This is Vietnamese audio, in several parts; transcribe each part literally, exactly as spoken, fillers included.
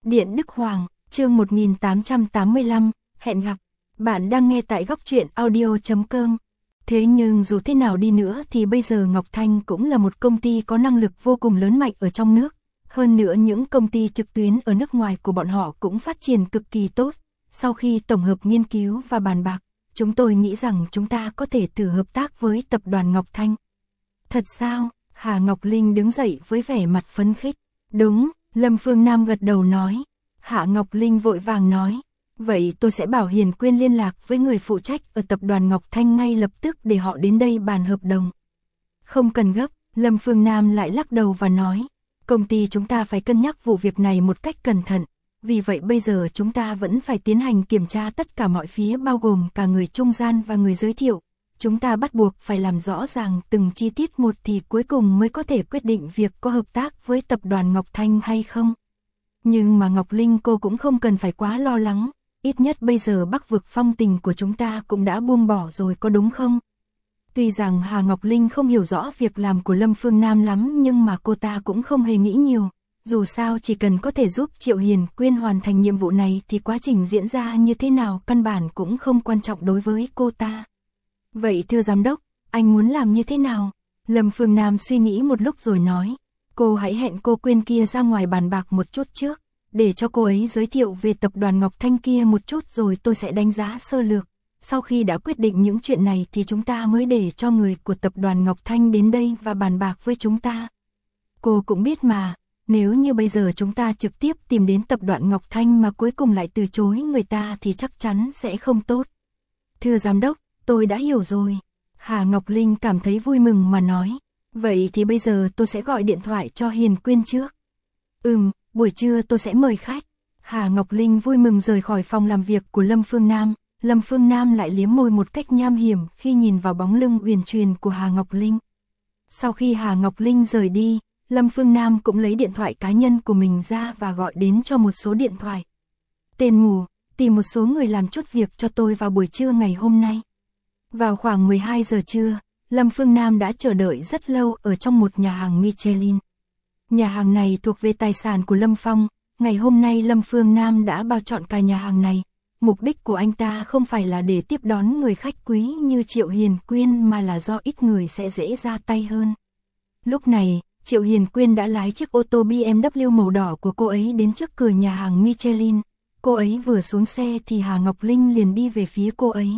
Điện Đức Hoàng, chương một nghìn tám trăm tám mươi lăm, hẹn gặp. Bạn đang nghe tại góc truyện audio chấm com. Thế nhưng dù thế nào đi nữa thì bây giờ Ngọc Thanh cũng là một công ty có năng lực vô cùng lớn mạnh ở trong nước. Hơn nữa những công ty trực tuyến ở nước ngoài của bọn họ cũng phát triển cực kỳ tốt. Sau khi tổng hợp nghiên cứu và bàn bạc, chúng tôi nghĩ rằng chúng ta có thể thử hợp tác với tập đoàn Ngọc Thanh. Thật sao? Hà Ngọc Linh đứng dậy với vẻ mặt phấn khích. Đúng, Lâm Phương Nam gật đầu nói. Hạ Ngọc Linh vội vàng nói. Vậy tôi sẽ bảo Hiền Quyên liên lạc với người phụ trách ở tập đoàn Ngọc Thanh ngay lập tức để họ đến đây bàn hợp đồng. Không cần gấp, Lâm Phương Nam lại lắc đầu và nói. Công ty chúng ta phải cân nhắc vụ việc này một cách cẩn thận. Vì vậy bây giờ chúng ta vẫn phải tiến hành kiểm tra tất cả mọi phía bao gồm cả người trung gian và người giới thiệu. Chúng ta bắt buộc phải làm rõ ràng từng chi tiết một thì cuối cùng mới có thể quyết định việc có hợp tác với tập đoàn Ngọc Thanh hay không. Nhưng mà Ngọc Linh cô cũng không cần phải quá lo lắng, ít nhất bây giờ Bắc vực phong tình của chúng ta cũng đã buông bỏ rồi có đúng không? Tuy rằng Hà Ngọc Linh không hiểu rõ việc làm của Lâm Phương Nam lắm nhưng mà cô ta cũng không hề nghĩ nhiều. Dù sao chỉ cần có thể giúp Triệu Hiền Quyên hoàn thành nhiệm vụ này thì quá trình diễn ra như thế nào căn bản cũng không quan trọng đối với cô ta. Vậy thưa giám đốc, anh muốn làm như thế nào? Lâm Phương Nam suy nghĩ một lúc rồi nói. Cô hãy hẹn cô Quyên kia ra ngoài bàn bạc một chút trước, để cho cô ấy giới thiệu về tập đoàn Ngọc Thanh kia một chút rồi tôi sẽ đánh giá sơ lược. Sau khi đã quyết định những chuyện này thì chúng ta mới để cho người của tập đoàn Ngọc Thanh đến đây và bàn bạc với chúng ta. Cô cũng biết mà, nếu như bây giờ chúng ta trực tiếp tìm đến tập đoàn Ngọc Thanh mà cuối cùng lại từ chối người ta thì chắc chắn sẽ không tốt. Thưa giám đốc, tôi đã hiểu rồi. Hà Ngọc Linh cảm thấy vui mừng mà nói. Vậy thì bây giờ tôi sẽ gọi điện thoại cho Hiền Quyên trước. Ừm, buổi trưa tôi sẽ mời khách. Hà Ngọc Linh vui mừng rời khỏi phòng làm việc của Lâm Phương Nam. Lâm Phương Nam lại liếm môi một cách nham hiểm khi nhìn vào bóng lưng uyển chuyển của Hà Ngọc Linh. Sau khi Hà Ngọc Linh rời đi, Lâm Phương Nam cũng lấy điện thoại cá nhân của mình ra và gọi đến cho một số điện thoại. Tên mù, tìm một số người làm chút việc cho tôi vào buổi trưa ngày hôm nay. Vào khoảng mười hai giờ trưa, Lâm Phương Nam đã chờ đợi rất lâu ở trong một nhà hàng Michelin. Nhà hàng này thuộc về tài sản của Lâm Phong, ngày hôm nay Lâm Phương Nam đã bao chọn cả nhà hàng này. Mục đích của anh ta không phải là để tiếp đón người khách quý như Triệu Hiền Quyên mà là do ít người sẽ dễ ra tay hơn. Lúc này, Triệu Hiền Quyên đã lái chiếc ô tô bê em vê màu đỏ của cô ấy đến trước cửa nhà hàng Michelin. Cô ấy vừa xuống xe thì Hà Ngọc Linh liền đi về phía cô ấy.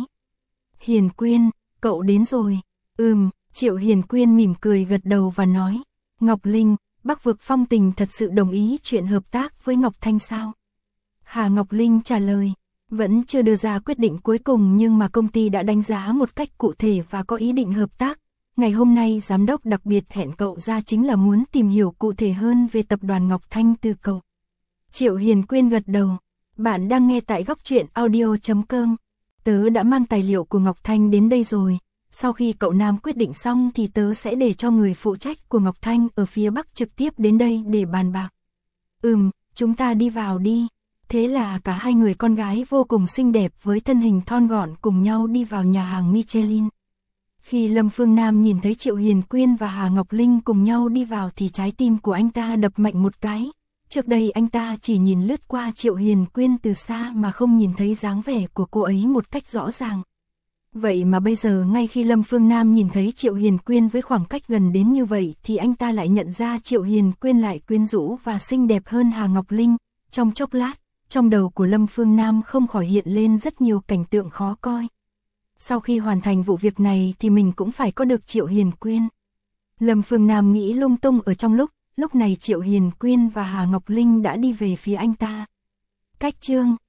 Hiền Quyên, cậu đến rồi. Ừm, Triệu Hiền Quyên mỉm cười gật đầu và nói. Ngọc Linh, Bắc vực phong tình thật sự đồng ý chuyện hợp tác với Ngọc Thanh sao? Hà Ngọc Linh trả lời. Vẫn chưa đưa ra quyết định cuối cùng nhưng mà công ty đã đánh giá một cách cụ thể và có ý định hợp tác. Ngày hôm nay giám đốc đặc biệt hẹn cậu ra chính là muốn tìm hiểu cụ thể hơn về tập đoàn Ngọc Thanh từ cậu. Triệu Hiền Quyên gật đầu. Bạn đang nghe tại góc truyện audio chấm com. Tớ đã mang tài liệu của Ngọc Thanh đến đây rồi. Sau khi cậu Nam quyết định xong thì tớ sẽ để cho người phụ trách của Ngọc Thanh ở phía Bắc trực tiếp đến đây để bàn bạc. Ừm, chúng ta đi vào đi. Thế là cả hai người con gái vô cùng xinh đẹp với thân hình thon gọn cùng nhau đi vào nhà hàng Michelin. Khi Lâm Phương Nam nhìn thấy Triệu Hiền Quyên và Hà Ngọc Linh cùng nhau đi vào thì trái tim của anh ta đập mạnh một cái. Trước đây anh ta chỉ nhìn lướt qua Triệu Hiền Quyên từ xa mà không nhìn thấy dáng vẻ của cô ấy một cách rõ ràng. Vậy mà bây giờ ngay khi Lâm Phương Nam nhìn thấy Triệu Hiền Quyên với khoảng cách gần đến như vậy thì anh ta lại nhận ra Triệu Hiền Quyên lại quyến rũ và xinh đẹp hơn Hà Ngọc Linh. Trong chốc lát, trong đầu của Lâm Phương Nam không khỏi hiện lên rất nhiều cảnh tượng khó coi. Sau khi hoàn thành vụ việc này thì mình cũng phải có được Triệu Hiền Quyên. Lâm Phương Nam nghĩ lung tung ở trong lúc, lúc này Triệu Hiền Quyên và Hà Ngọc Linh đã đi về phía anh ta. Cách chương